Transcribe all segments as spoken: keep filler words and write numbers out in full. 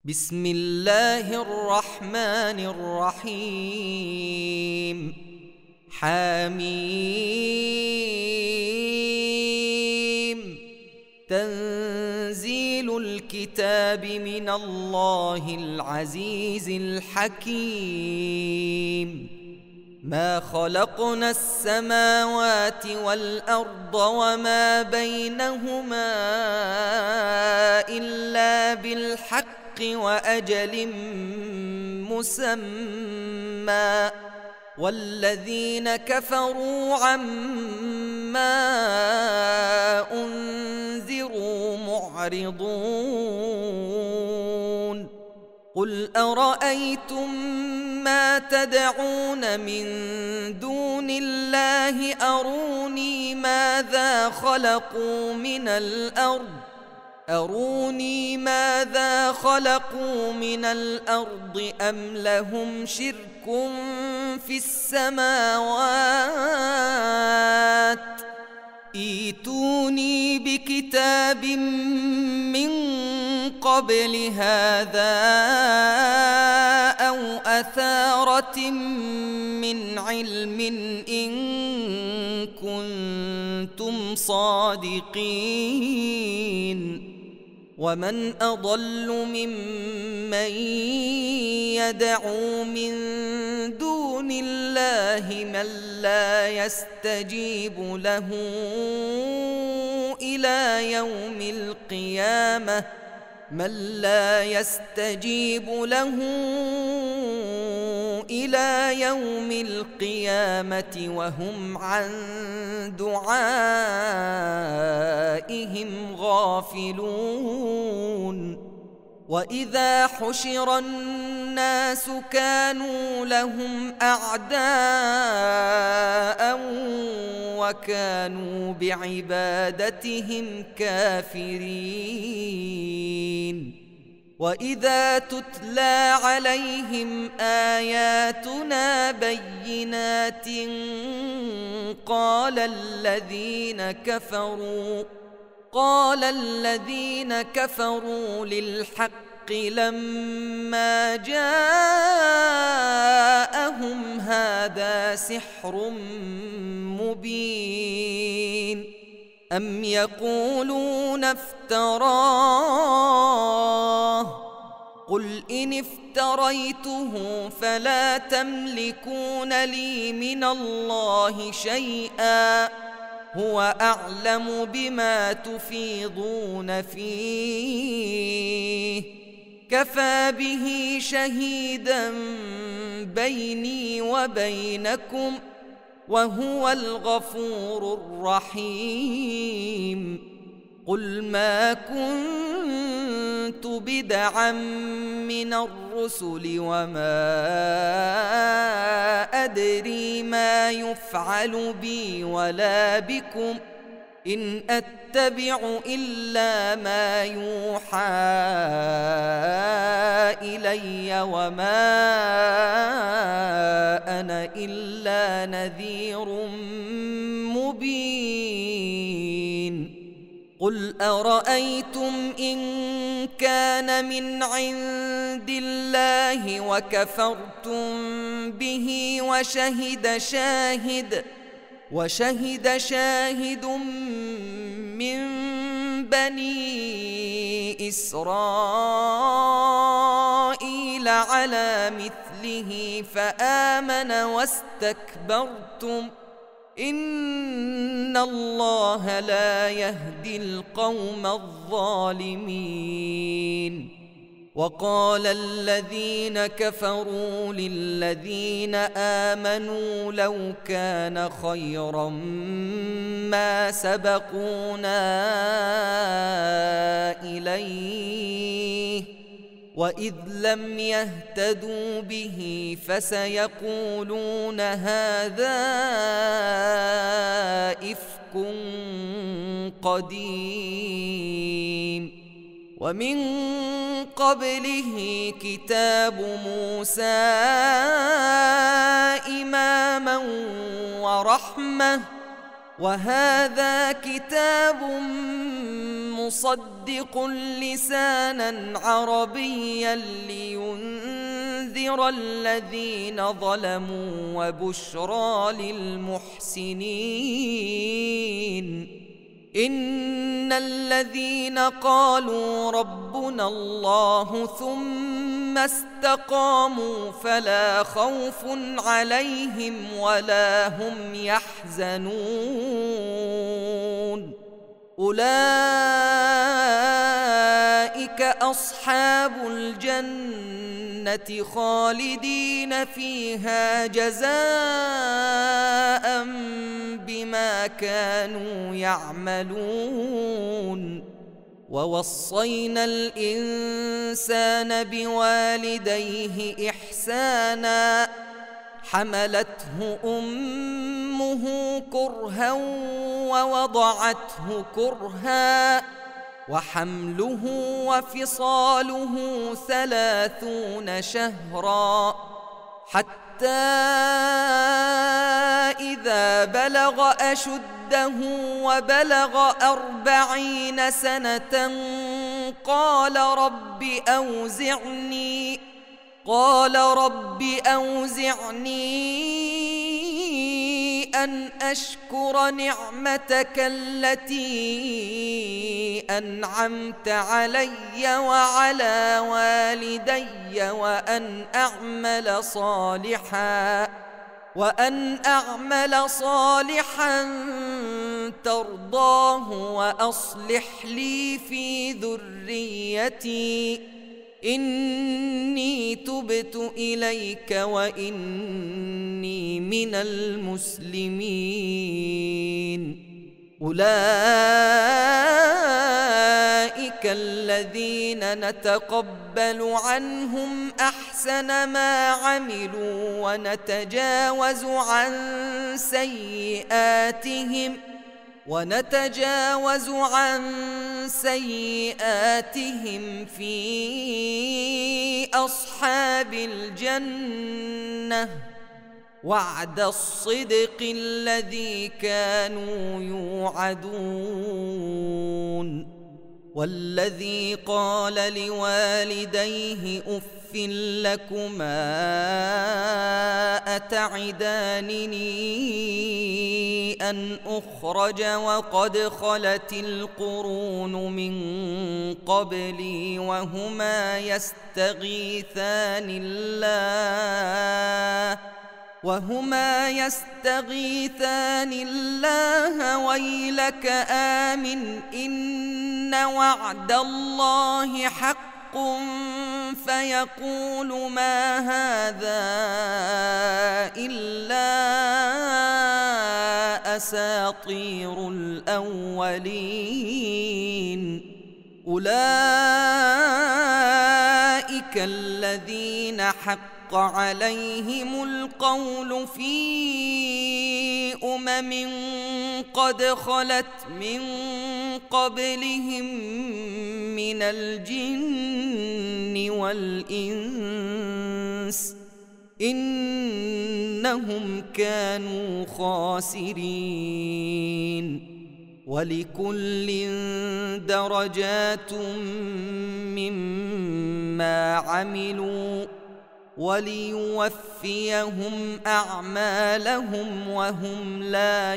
بسم الله الرحمن الرحيم حميم تنزيل الكتاب من الله العزيز الحكيم ما خلقنا السماوات والأرض وما بينهما إلا بالحق وأجل مسمى والذين كفروا عما أنذروا معرضون قل أرأيتم ما تدعون من دون الله أروني ماذا خلقوا من الأرض أروني ماذا خلقوا من الأرض أم لهم شرك في السماوات ائتوني بكتاب من قبل هذا أو أثارة من علم إن كنتم صادقين ومن أضل ممن يدعو من دون الله من لا يستجيب له إلى يوم القيامة من لا يستجيب له إلى يوم القيامة وهم عن دعائهم غافلون وإذا حشر الناس كانوا لهم أعداء وكانوا بعبادتهم كافرين وإذا تتلى عليهم آياتنا بينات قال الذين كفروا قال الذين كفروا للحق لما جاءهم هذا سحر مبين أم يقولون افتراه قل إن افتريته فلا تملكون لي من الله شيئا هو أعلم بما تفيضون فيه كفى به شهيدا بيني وبينكم وهو الغفور الرحيم قل ما كنت بدعا من الرسل وما أدري ما يفعل بي ولا بكم إن أتبع إلا ما يوحى إلي وما أنا إلا نذير مبين قل أرأيتم إن كان من عند الله وكفرتم به وشهد شاهد وشهد شاهد من بني إسرائيل على مثله فآمن واستكبرتم إن الله لا يهدي القوم الظالمين وقال الذين كفروا للذين آمنوا لو كان خيرا ما سبقونا إليه وإذ لم يهتدوا به فسيقولون هذا إفك قديم ومن قبله كتاب موسى إماما ورحمة وهذا كتاب مصدق لسانا عربيا لينذر الذين ظلموا وبشرى للمحسنين. إن الذين قالوا ربنا الله ثم استقاموا فلا خوف عليهم ولا هم يحزنون. أولئك أصحاب الجنة خالدين فيها جزاء بما كانوا يعملون. ووصينا الإنسان بوالديه إحسانا حملته أمه كرها ووضعته كرها وحمله وفصاله ثلاثون شهرا حتى إذا بلغ أشده وبلغ أربعين سنة قال رب أوزعني قال رب أوزعني أن أشكر نعمتك التي أنعمت علي وعلى والدي وأن أعمل صالحا وأن أعمل صالحا ترضاه وأصلح لي في ذريتي إني تبت إليك وإني من المسلمين. أولئك الذين نتقبل عنهم أحسن ما عملوا ونتجاوز عن سيئاتهم ونتجاوز عن سيئاتهم في أصحاب الجنة وعد الصدق الذي كانوا يوعدون. والذي قال لوالديه أف لكما أتعدانني أن أخرج وقد خلت القرون من قبلي وهما يستغيثان الله وهما يستغيثان الله ويلك آمن إن وعد الله حق فيقول ما هذا إلا أساطير الأولين. أولئك الذين حق عليهم القول في أمم قد خلت من قبلهم من الجن والإنس إنهم كانوا خاسرين. ولكل درجات مما عملوا وليوفيهم أعمالهم وهم لا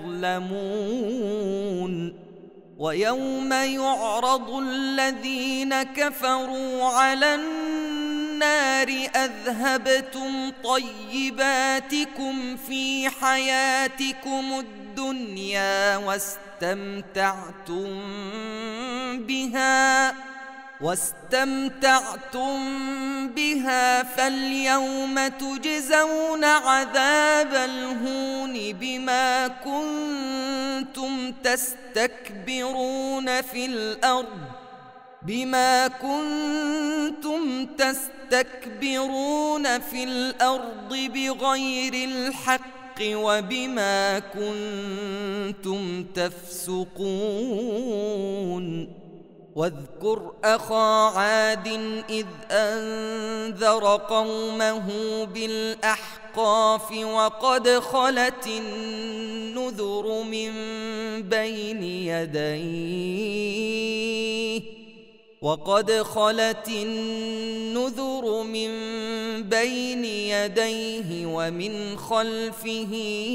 يظلمون. ويوم يعرض الذين كفروا على النار أذهبتم طيباتكم في حياتكم الدنيا واستمتعتم بها واستمتعتم بها فاليوم تجزون عذاب الهون بما كنتم تستكبرون في الأرض بما كنتم تستكبرون في الأرض بغير الحق وبما كنتم تفسقون. واذكر أخا عاد إذ أنذر قومه بالأحقاف وقد خلت النذر من بين يديه وقد خلت النذر من بين يديه ومن خلفه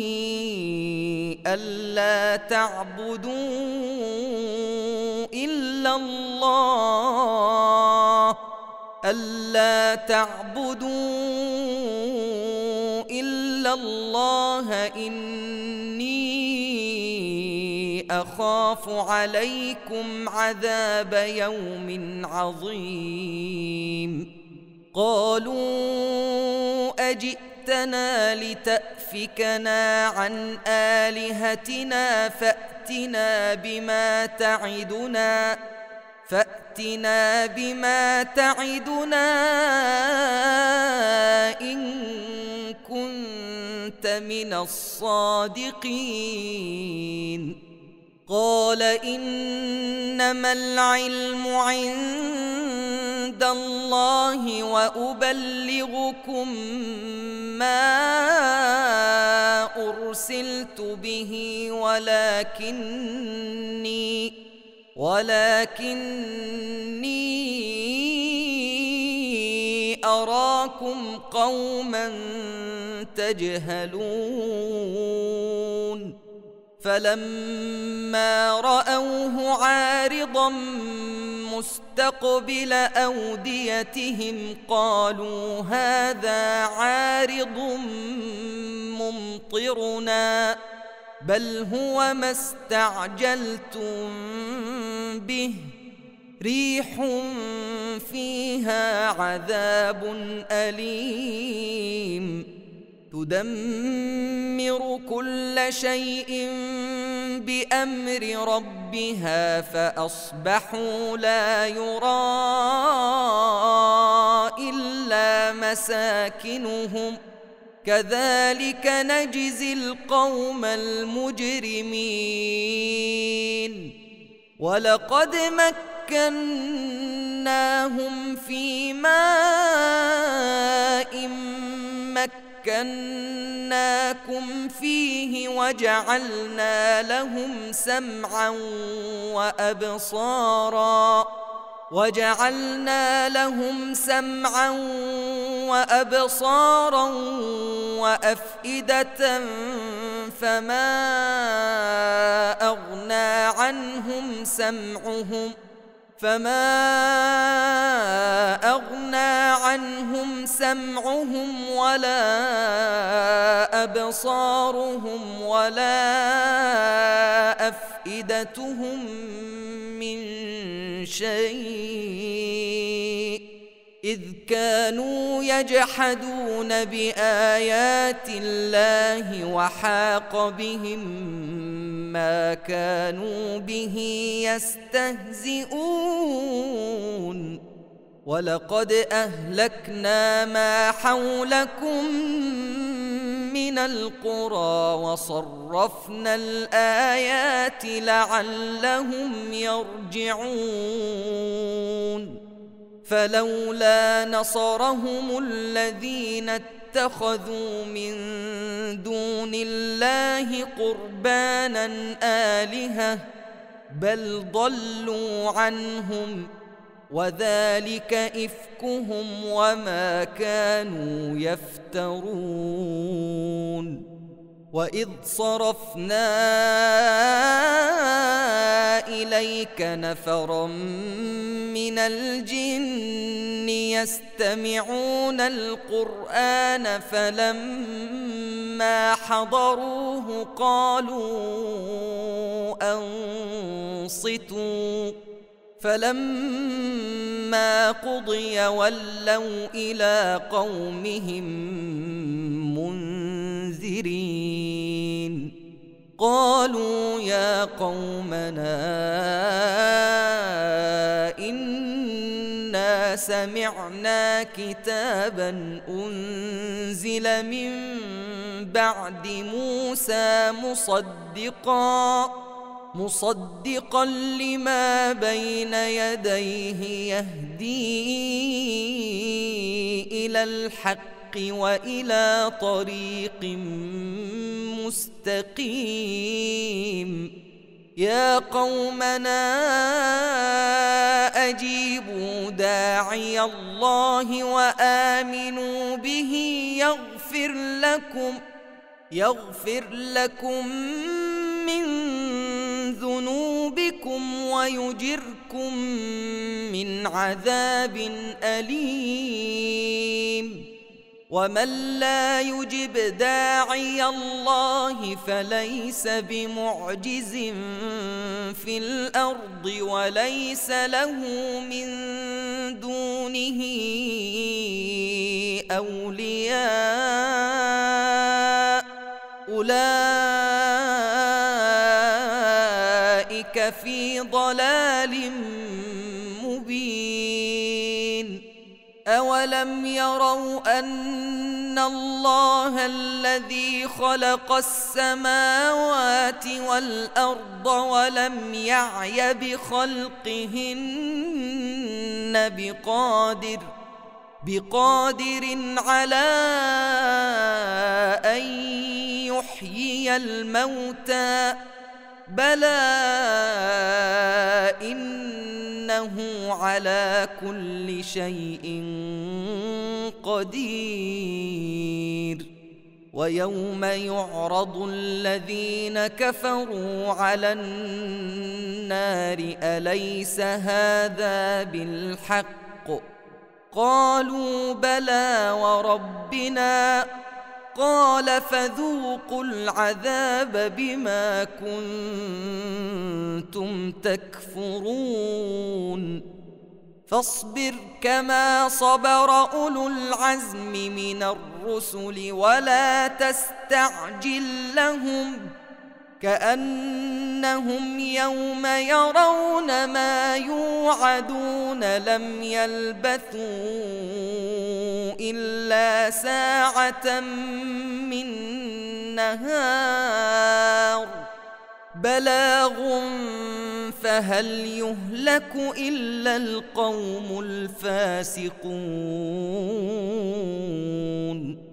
ألا تعبدوا إلا الله ألا تعبدوا إلا الله إني أخاف عليكم عذاب يوم عظيم. قالوا أجئتنا لتأفكنا عن آلهتنا فأتنا بما تعدنا فأتنا بما تعدنا إن كنت من الصادقين. قال إنما العلم عند الله وأبلغكم ما أرسلت به ولكني ولكني أراكم قوما تجهلون. فلما رأوه عارضا مستقبل أوديتهم قالوا هذا عارض ممطرنا بل هو ما استعجلتم به ريح فيها عذاب أليم تدمر كل شيء بأمر ربها فأصبحوا لا يرى إلا مساكنهم كذلك نجزي القوم المجرمين. ولقد مكناهم في ماء مكناكم فيه وجعلنا لهم سمعا وأبصارا وجعلنا لهم سمعا وأبصارا وأفئدة فما أغنى عنهم سمعهم فما أغنى عنهم سمعهم ولا أبصارهم ولا أفئدتهم من شيء إذ كانوا يجحدون بآيات الله وحاق بهم ما كانوا به يستهزئون. ولقد أهلكنا ما حولكم من القرى وصرفنا الآيات لعلهم يرجعون. فلولا نصرهم الذين اتخذوا من دون الله قربانا آلهة بل ضلوا عنهم وذلك إفكهم وما كانوا يفترون. وإذ صرفنا إليك نفرا من الجن يستمعون القرآن فلما حضروه قالوا أنصتوا فلما قضي ولوا إلى قومهم منذرين. قالوا يا قومنا إنا سمعنا كتابا أنزل من بعد موسى مصدقا مصدقا لما بين يديه يهدي إلى الحق وإلى طريق مستقيم. يا قومنا أجيبوا داعي الله وآمنوا به يغفر لكم يغفر لكم من ذنوبكم ويجركم من عذاب أليم. ومن لا يجب داعي الله فليس بمعجز في الأرض وليس له من دونه أولياء، أولئك في ضلال مبين. أولم يروا أن الله الذي خلق السماوات والأرض ولم يعي بخلقهن بقادر بقادر على أن يحيي الموتى، بلى إنه على كل شيء قدير. ويوم يعرض الذين كفروا على النار أليس هذا بالحق؟ قالوا بلى وربنا، قال فذوقوا العذاب بما كنتم تكفرون. فاصبر كما صبر أولو العزم من الرسل ولا تستعجل لهم، كأنهم يوم يرون ما يوعدون لم يلبثوا إلا ساعة من نهار بلاغ فهل يهلك إلا القوم الفاسقون.